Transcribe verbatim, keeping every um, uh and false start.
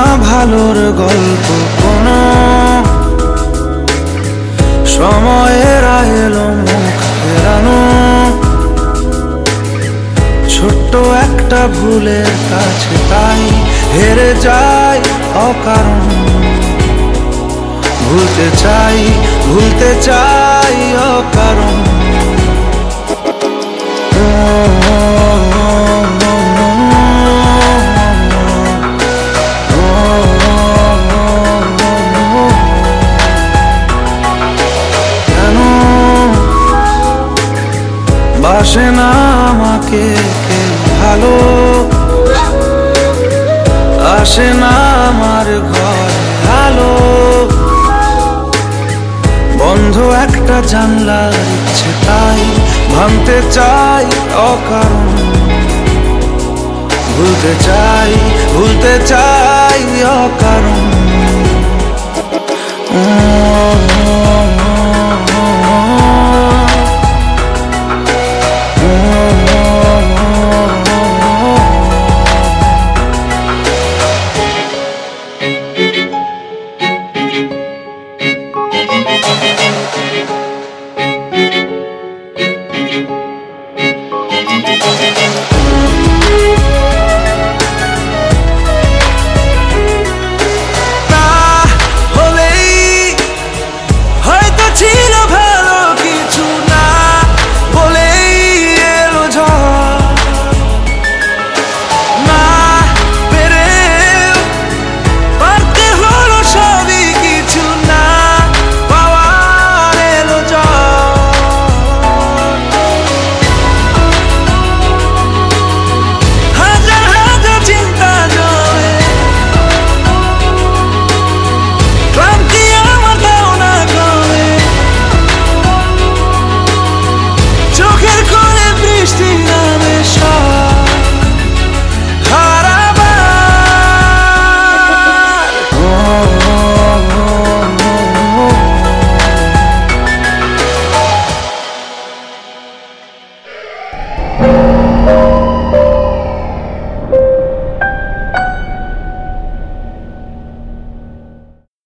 ভালোর গল্প কোনো সময়ের এলো মুখ ফেরানো, ছোট্ট একটা ভুলের কাছে তাই হেরে যাই অকারণ। ভুলতে চাই ভুলতে চাই অকারণ। বাসে না আমাকে কেউ ভালো, আসে না আমার ঘরে আলো, বন্ধ একটা জানলার ইচ্ছে তাই ভাঙতে চাই অকারণ। ভুলতে চাই ভুলতে চাই অকারণ।